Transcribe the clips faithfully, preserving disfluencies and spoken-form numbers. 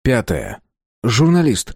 Пятое. Журналист.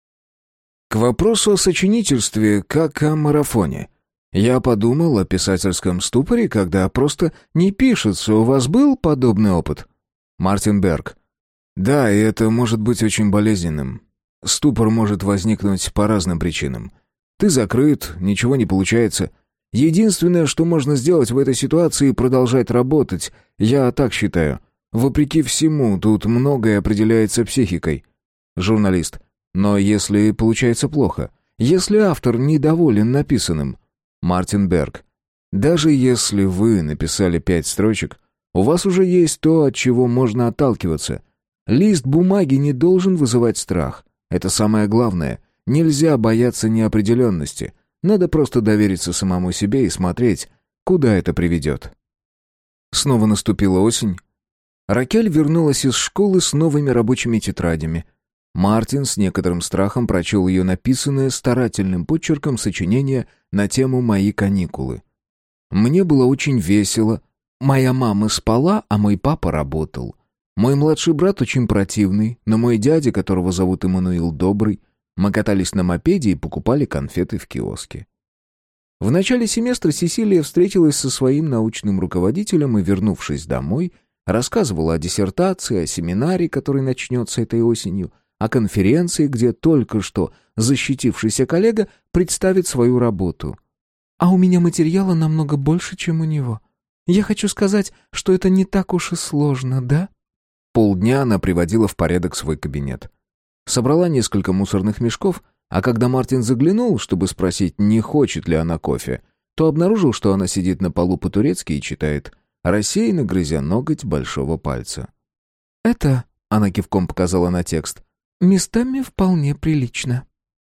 К вопросу о сочинительстве, как о марафоне. Я подумал о писательском ступоре, когда просто не пишется. У вас был подобный опыт? Мартин Берг. Да, и это может быть очень болезненным. Ступор может возникнуть по разным причинам. Ты закрыт, ничего не получается. Единственное, что можно сделать в этой ситуации, продолжать работать. Я так считаю. Вопреки всему, тут многое определяется психикой. Журналист. Но если получается плохо? Если автор недоволен написанным? Мартин Берг. Даже если вы написали пять строчек, у вас уже есть то, от чего можно отталкиваться. Лист бумаги не должен вызывать страх. Это самое главное. Нельзя бояться неопределенности. Надо просто довериться самому себе и смотреть, куда это приведет. Снова наступила осень. Ракель вернулась из школы с новыми рабочими тетрадями. Мартин с некоторым страхом прочел ее написанное старательным почерком сочинение на тему «Мои каникулы». «Мне было очень весело. Моя мама спала, а мой папа работал. Мой младший брат очень противный, но мой дядя, которого зовут Эммануил, добрый. Мы катались на мопеде и покупали конфеты в киоске». В начале семестра Сесилия встретилась со своим научным руководителем и, вернувшись домой, рассказывала о диссертации, о семинаре, который начнется этой осенью, о конференции, где только что защитившийся коллега представит свою работу. «А у меня материала намного больше, чем у него. Я хочу сказать, что это не так уж и сложно, да?» Полдня она приводила в порядок свой кабинет. Собрала несколько мусорных мешков, а когда Мартин заглянул, чтобы спросить, не хочет ли она кофе, то обнаружил, что она сидит на полу по-турецки и читает, рассеянно грызя ноготь большого пальца. «Это», — она кивком показала на текст, — «местами вполне прилично».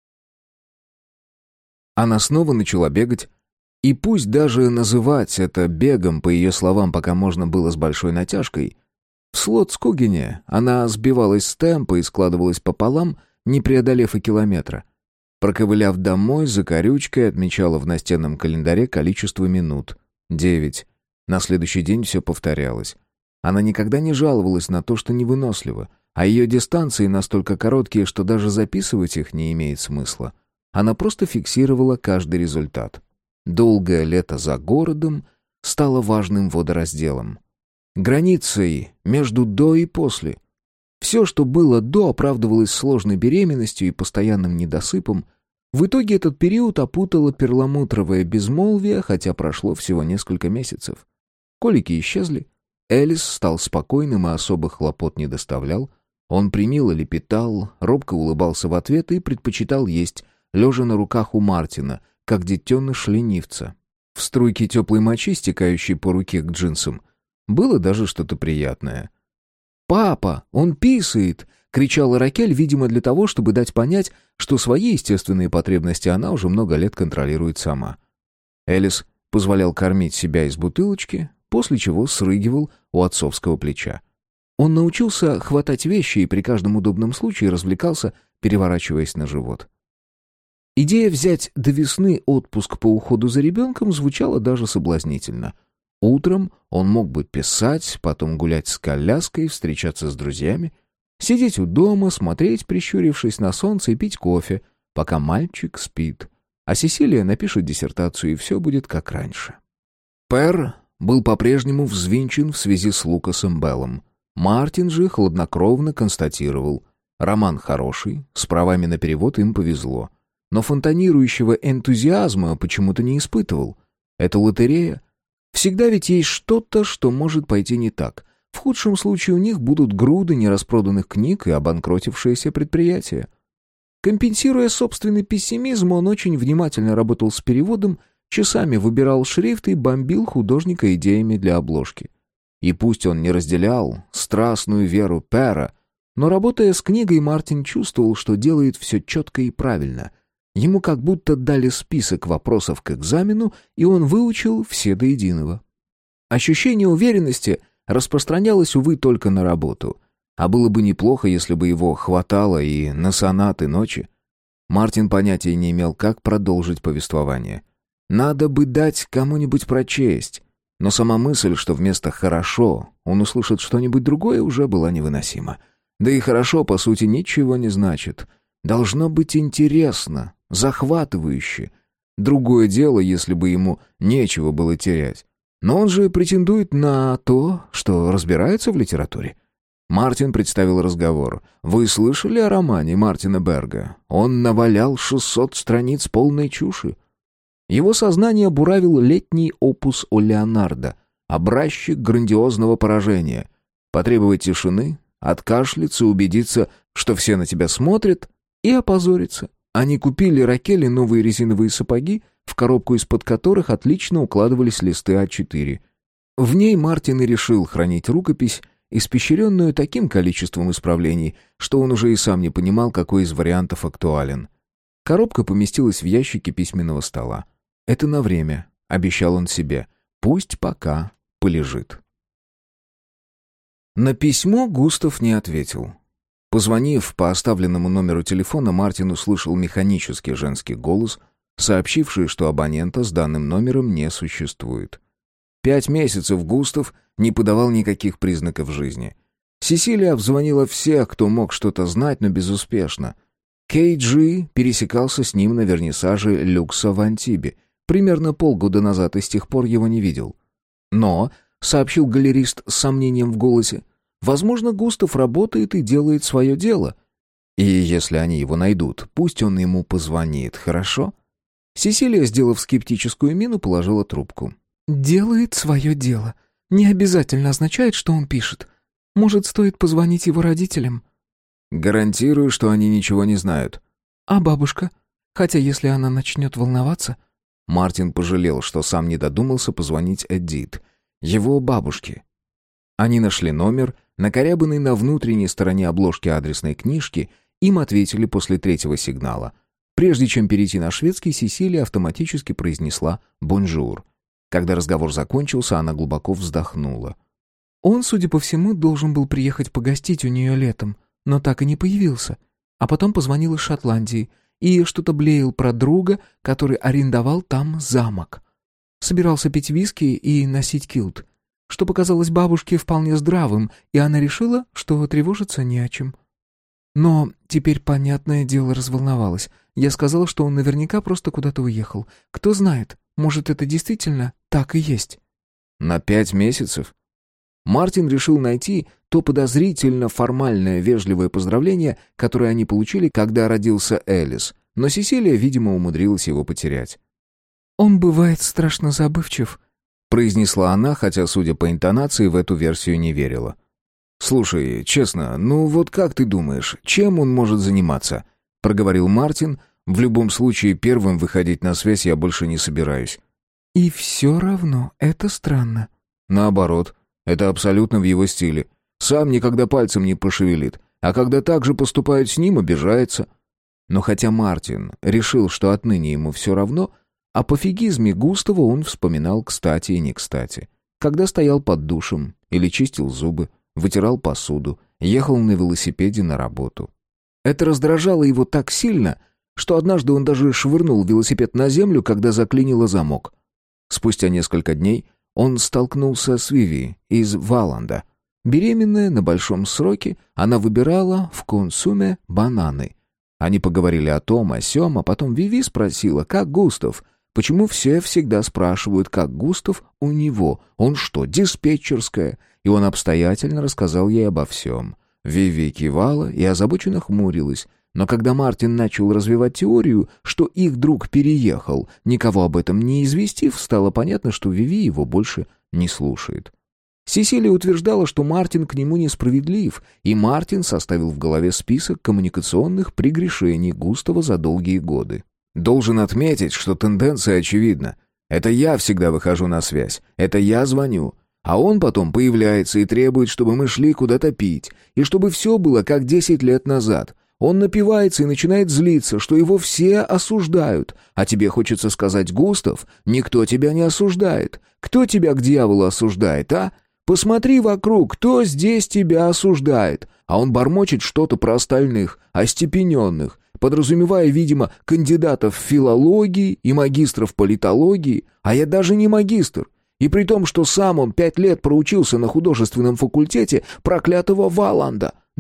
Она снова начала бегать, и пусть даже называть это бегом, по ее словам, пока можно было с большой натяжкой, в Слотскугене она сбивалась с темпа и складывалась пополам, не преодолев и километра. Проковыляв домой, за корючкой отмечала в настенном календаре количество минут — девять. На следующий день все повторялось. Она никогда не жаловалась на то, что невынослива, а ее дистанции настолько короткие, что даже записывать их не имеет смысла. Она просто фиксировала каждый результат. Долгое лето за городом стало важным водоразделом. Границей между «до» и «после». Все, что было «до», оправдывалось сложной беременностью и постоянным недосыпом. В итоге этот период опутало перламутровое безмолвие, хотя прошло всего несколько месяцев. Колики исчезли. Элис стал спокойным и особых хлопот не доставлял. Он примило лепетал, робко улыбался в ответ и предпочитал есть, лежа на руках у Мартина, как детеныш ленивца. В струйке теплой мочи, стекающей по руке к джинсам, было даже что-то приятное. «Папа, он писает!» — кричала Ракель, видимо, для того, чтобы дать понять, что свои естественные потребности она уже много лет контролирует сама. Элис позволял кормить себя из бутылочки, после чего срыгивал у отцовского плеча. Он научился хватать вещи и при каждом удобном случае развлекался, переворачиваясь на живот. Идея взять до весны отпуск по уходу за ребенком звучала даже соблазнительно. Утром он мог бы писать, потом гулять с коляской, встречаться с друзьями, сидеть у дома, смотреть, прищурившись на солнце, и пить кофе, пока мальчик спит. А Сесилия напишет диссертацию, и все будет как раньше. Пэр был по-прежнему взвинчен в связи с Лукасом Беллом. Мартин же хладнокровно констатировал: роман хороший, с правами на перевод им повезло. Но фонтанирующего энтузиазма почему-то не испытывал. Это лотерея. Всегда ведь есть что-то, что может пойти не так. В худшем случае у них будут груды нераспроданных книг и обанкротившиеся предприятия. Компенсируя собственный пессимизм, он очень внимательно работал с переводом, часами выбирал шрифт и бомбил художника идеями для обложки. И пусть он не разделял страстную веру Пэра, но, работая с книгой, Мартин чувствовал, что делает все четко и правильно. Ему как будто дали список вопросов к экзамену, и он выучил все до единого. Ощущение уверенности распространялось, увы, только на работу. А было бы неплохо, если бы его хватало и на сонаты ночи. Мартин понятия не имел, как продолжить повествование. Надо бы дать кому-нибудь прочесть. Но сама мысль, что вместо «хорошо» он услышит что-нибудь другое, уже была невыносима. Да и хорошо, по сути, ничего не значит. Должно быть интересно, захватывающе. Другое дело, если бы ему нечего было терять. Но он же претендует на то, что разбирается в литературе. Мартин представил разговор. «Вы слышали о романе Мартина Берга? Он навалял шестьсот страниц полной чуши». Его сознание буравил летний опус о Леонардо, образчик грандиозного поражения. Потребовать тишины, откашляться, убедиться, что все на тебя смотрят, и опозориться. Они купили Ракели новые резиновые сапоги, в коробку из-под которых отлично укладывались листы а четыре. В ней Мартин и решил хранить рукопись, испещренную таким количеством исправлений, что он уже и сам не понимал, какой из вариантов актуален. Коробка поместилась в ящике письменного стола. «Это на время», — обещал он себе, — «пусть пока полежит». На письмо Густав не ответил. Позвонив по оставленному номеру телефона, Мартин услышал механический женский голос, сообщивший, что абонента с данным номером не существует. Пять месяцев Густав не подавал никаких признаков жизни. Сесилия обзвонила всех, кто мог что-то знать, но безуспешно. Кей Джи пересекался с ним на вернисаже люкса в Антибе. Примерно полгода назад и с тех пор его не видел. Но, сообщил галерист с сомнением в голосе, возможно, Густав работает и делает свое дело. И если они его найдут, пусть он ему позвонит, хорошо? Сесилия, сделав скептическую мину, положила трубку. «Делает свое дело. Не обязательно означает, что он пишет. Может, стоит позвонить его родителям?» «Гарантирую, что они ничего не знают». «А бабушка? Хотя если она начнет волноваться...» Мартин пожалел, что сам не додумался позвонить Эдит, его бабушке. Они нашли номер, накорябанный на внутренней стороне обложки адресной книжки, им ответили после третьего сигнала. Прежде чем перейти на шведский, Сесилия автоматически произнесла «бонжур». Когда разговор закончился, она глубоко вздохнула. Он, судя по всему, должен был приехать погостить у нее летом, но так и не появился. А потом позвонил из Шотландии и что-то блеял про друга, который арендовал там замок. Собирался пить виски и носить килт, что показалось бабушке вполне здравым, и она решила, что тревожиться не о чем. Но теперь, понятное дело, разволновалась. Я сказала, что он наверняка просто куда-то уехал. Кто знает, может, это действительно так и есть. На пять месяцев? Мартин решил найти то подозрительно формальное вежливое поздравление, которое они получили, когда родился Элис, но Сесилия, видимо, умудрилась его потерять. «Он бывает страшно забывчив», — произнесла она, хотя, судя по интонации, в эту версию не верила. «Слушай, честно, ну вот как ты думаешь, чем он может заниматься?» — проговорил Мартин. «В любом случае, первым выходить на связь я больше не собираюсь». «И все равно это странно». «Наоборот, это абсолютно в его стиле. Сам никогда пальцем не пошевелит, а когда так же поступают с ним, обижается». Но хотя Мартин решил, что отныне ему все равно, о пофигизме Густава он вспоминал кстати и не кстати. Когда стоял под душем или чистил зубы, вытирал посуду, ехал на велосипеде на работу. Это раздражало его так сильно, что однажды он даже швырнул велосипед на землю, когда заклинило замок. Спустя несколько дней он столкнулся с Виви из Валанда. Беременная на большом сроке, она выбирала в консуме бананы. Они поговорили о том, о сём, а потом Виви спросила, как Густав. Почему все всегда спрашивают, как Густав у него? Он что, диспетчерская? И он обстоятельно рассказал ей обо всем. Виви кивала и озабоченно хмурилась. Но когда Мартин начал развивать теорию, что их друг переехал, никого об этом не известив, стало понятно, что Виви его больше не слушает. Сесилия утверждала, что Мартин к нему несправедлив, и Мартин составил в голове список коммуникационных прегрешений Густава за долгие годы. «Должен отметить, что тенденция очевидна. Это я всегда выхожу на связь, это я звоню, а он потом появляется и требует, чтобы мы шли куда-то пить, и чтобы все было как десять лет назад». Он напивается и начинает злиться, что его все осуждают. А тебе хочется сказать, Густав, никто тебя не осуждает. Кто тебя к дьяволу осуждает, а? Посмотри вокруг, кто здесь тебя осуждает? А он бормочет что-то про остальных, остепененных, подразумевая, видимо, кандидатов в филологии и магистров политологии. А я даже не магистр. И при том, что сам он пять лет проучился на художественном факультете проклятого Валанда. Да?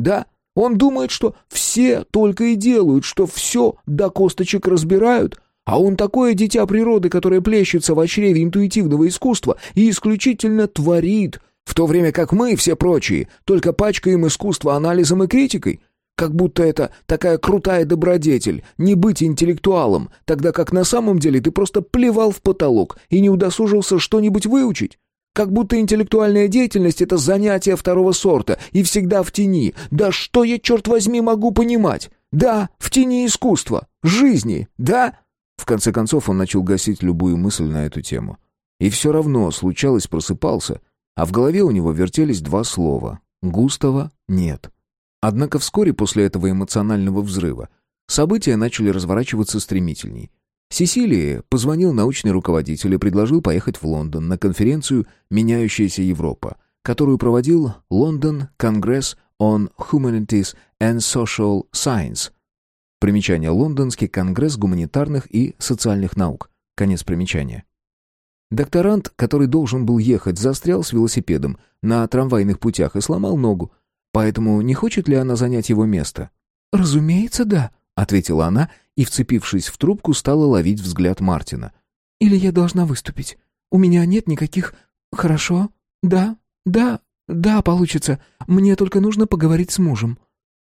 Он думает, что все только и делают, что все до косточек разбирают, а он такое дитя природы, которое плещется в чреве интуитивного искусства и исключительно творит, в то время как мы, все прочие, только пачкаем искусство анализом и критикой. Как будто это такая крутая добродетель, не быть интеллектуалом, тогда как на самом деле ты просто плевал в потолок и не удосужился что-нибудь выучить. Как будто интеллектуальная деятельность — это занятие второго сорта и всегда в тени. Да что я, черт возьми, могу понимать? Да, в тени искусства, жизни, да? В конце концов он начал гасить любую мысль на эту тему. И все равно, случалось, просыпался, а в голове у него вертелись два слова. Густава нет. Однако вскоре после этого эмоционального взрыва события начали разворачиваться стремительней. Сесилии позвонил научный руководитель и предложил поехать в Лондон на конференцию «Меняющаяся Европа», которую проводил London Congress on Humanities and Social Science. Примечание: Лондонский конгресс гуманитарных и социальных наук. Конец примечания. Докторант, который должен был ехать, застрял с велосипедом на трамвайных путях и сломал ногу. Поэтому не хочет ли она занять его место? «Разумеется, да», — ответила она и, вцепившись в трубку, стала ловить взгляд Мартина. «Или я должна выступить? У меня нет никаких... Хорошо? Да, да, да, получится. Мне только нужно поговорить с мужем».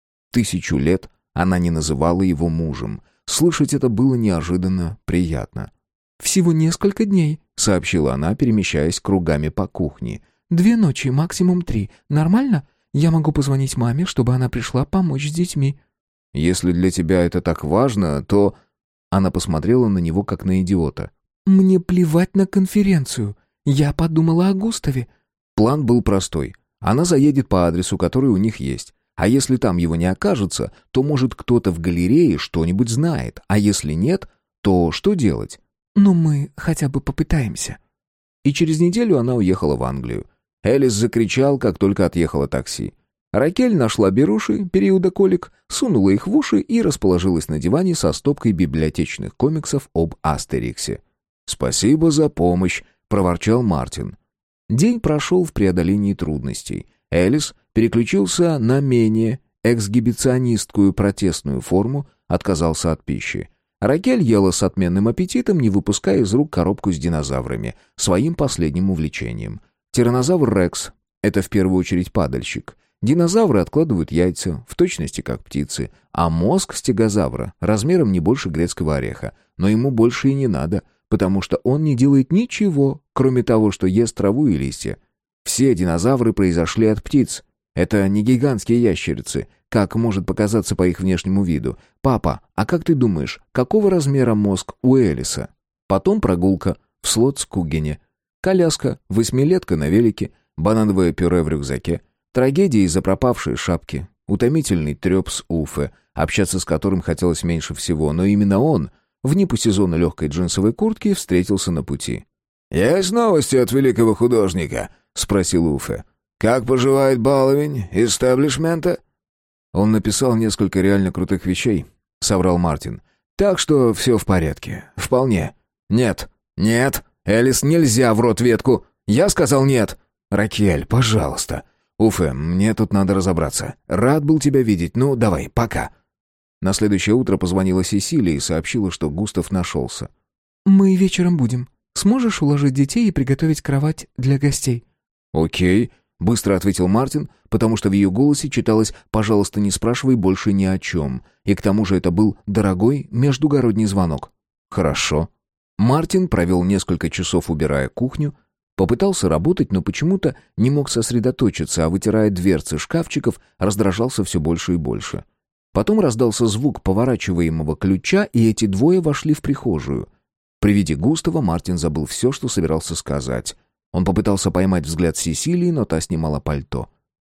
Тысячу лет она не называла его мужем. Слышать это было неожиданно приятно. «Всего несколько дней», — сообщила она, перемещаясь кругами по кухне. «Две ночи, максимум три. Нормально? Я могу позвонить маме, чтобы она пришла помочь с детьми». «Если для тебя это так важно, то...» Она посмотрела на него, как на идиота. «Мне плевать на конференцию. Я подумала о Густаве». План был простой. Она заедет по адресу, который у них есть. А если там его не окажется, то, может, кто-то в галерее что-нибудь знает. А если нет, то что делать? «Ну, мы хотя бы попытаемся». И через неделю она уехала в Англию. Элис закричал, как только отъехало такси. Ракель нашла беруши периода колик, сунула их в уши и расположилась на диване со стопкой библиотечных комиксов об Астериксе. «Спасибо за помощь», — проворчал Мартин. День прошел в преодолении трудностей. Элис переключился на менее эксгибиционистскую протестную форму, отказался от пищи. Ракель ела с отменным аппетитом, не выпуская из рук коробку с динозаврами, своим последним увлечением. Тираннозавр Рекс — это в первую очередь падальщик. Динозавры откладывают яйца, в точности как птицы, а мозг стегозавра размером не больше грецкого ореха, но ему больше и не надо, потому что он не делает ничего, кроме того, что ест траву и листья. Все динозавры произошли от птиц. Это не гигантские ящерицы, как может показаться по их внешнему виду. «Папа, а как ты думаешь, какого размера мозг у Элиса?» Потом прогулка в Слотскугене. Коляска, восьмилетка на велике, банановое пюре в рюкзаке, трагедия из-за пропавшей шапки, утомительный треп с Уфе, общаться с которым хотелось меньше всего, но именно он, в не по сезону легкой джинсовой куртки, встретился на пути. «Есть новости от великого художника?» — спросил Уфе. «Как поживает баловень истеблишмента?» «Он написал несколько реально крутых вещей», — соврал Мартин. «Так что все в порядке. Вполне». «Нет, нет, Элис, нельзя в рот ветку. Я сказал нет». «Ракель, пожалуйста». «Уфе, мне тут надо разобраться. Рад был тебя видеть. Ну, давай, пока». На следующее утро позвонила Сесилия и сообщила, что Густав нашелся. «Мы вечером будем. Сможешь уложить детей и приготовить кровать для гостей?» «Окей», — быстро ответил Мартин, потому что в ее голосе читалось «пожалуйста, не спрашивай больше ни о чем». И к тому же это был дорогой междугородний звонок. «Хорошо». Мартин провел несколько часов, убирая кухню, попытался работать, но почему-то не мог сосредоточиться, а вытирая дверцы шкафчиков, раздражался все больше и больше. Потом раздался звук поворачиваемого ключа, и эти двое вошли в прихожую. При виде Густава Мартин забыл все, что собирался сказать. Он попытался поймать взгляд Сесилии, но та снимала пальто.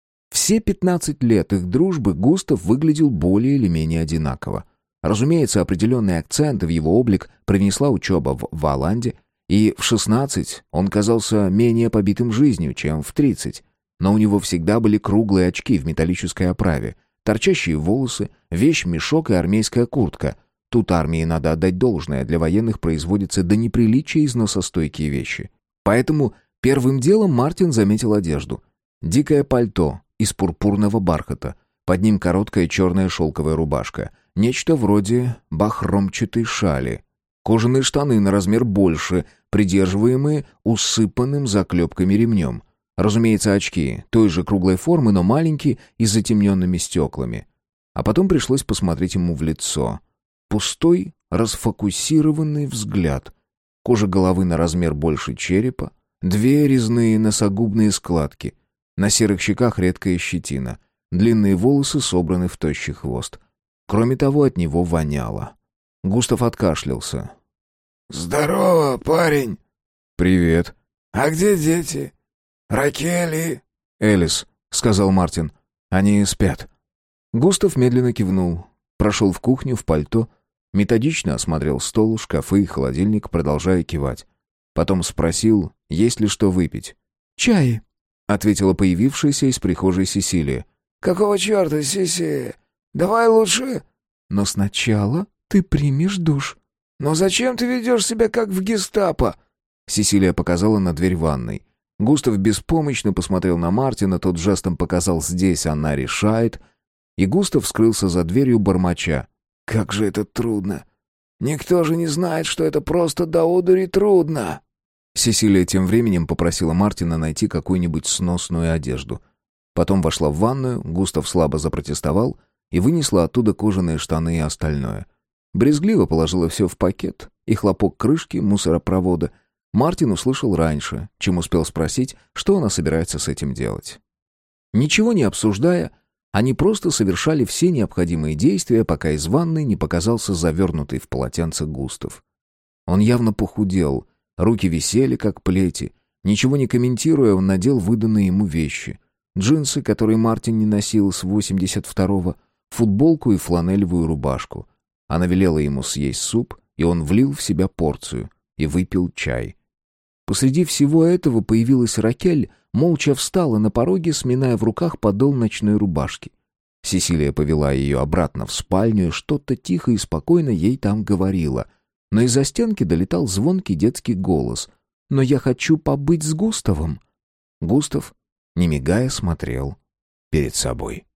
Все пятнадцать лет их дружбы Густав выглядел более или менее одинаково. Разумеется, определенные акценты в его облик привнесла учеба в Валанде, и в шестнадцать он казался менее побитым жизнью, чем в тридцать. Но у него всегда были круглые очки в металлической оправе, торчащие волосы, вещь-мешок и армейская куртка. Тут армии надо отдать должное, для военных производятся до неприличия износостойкие вещи. Поэтому первым делом Мартин заметил одежду. Дикое пальто из пурпурного бархата, Под ним короткая черная шелковая рубашка. Нечто вроде бахромчатой шали. Кожаные штаны на размер больше, придерживаемые усыпанным заклепками ремнем. Разумеется, очки той же круглой формы, но маленькие и с затемненными стеклами. А потом пришлось посмотреть ему в лицо. Пустой, расфокусированный взгляд. Кожа головы на размер больше черепа. Две резные носогубные складки. На серых щеках редкая щетина. Длинные волосы собраны в тощий хвост. Кроме того, от него воняло. Густав откашлялся. «Здорово, парень!» «Привет!» «А где дети? Ракель и...» «Элис», — сказал Мартин. «Они спят». Густав медленно кивнул. Прошел в кухню в пальто. Методично осмотрел стол, шкафы и холодильник, продолжая кивать. Потом спросил, есть ли что выпить. «Чай», — ответила появившаяся из прихожей Сесилия. «Какого черта, Сиси? Давай лучше...» «Но сначала ты примешь душ». «Но зачем ты ведешь себя как в гестапо?» Сесилия показала на дверь ванной. Густав беспомощно посмотрел на Мартина, тот жестом показал «здесь она решает», и Густав скрылся за дверью бормоча. «Как же это трудно! Никто же не знает, что это просто до одури трудно!» Сесилия тем временем попросила Мартина найти какую-нибудь сносную одежду. Потом вошла в ванную, Густав слабо запротестовал и вынесла оттуда кожаные штаны и остальное. Брезгливо положила все в пакет, и хлопок крышки мусоропровода Мартин услышал раньше, чем успел спросить, что она собирается с этим делать. Ничего не обсуждая, они просто совершали все необходимые действия, пока из ванной не показался завернутый в полотенце Густав. Он явно похудел, руки висели, как плети. Ничего не комментируя, он надел выданные ему вещи. Джинсы, которые Мартин не носил с восемьдесят второго, футболку и фланелевую рубашку. Она велела ему съесть суп, и он влил в себя порцию и выпил чай. Посреди всего этого появилась Ракель, молча встала на пороге, сминая в руках подол ночной рубашки. Сесилия повела ее обратно в спальню и что-то тихо и спокойно ей там говорила. Но из-за стенки долетал звонкий детский голос. «Но я хочу побыть с Густавом». Густав, не мигая, смотрел перед собой.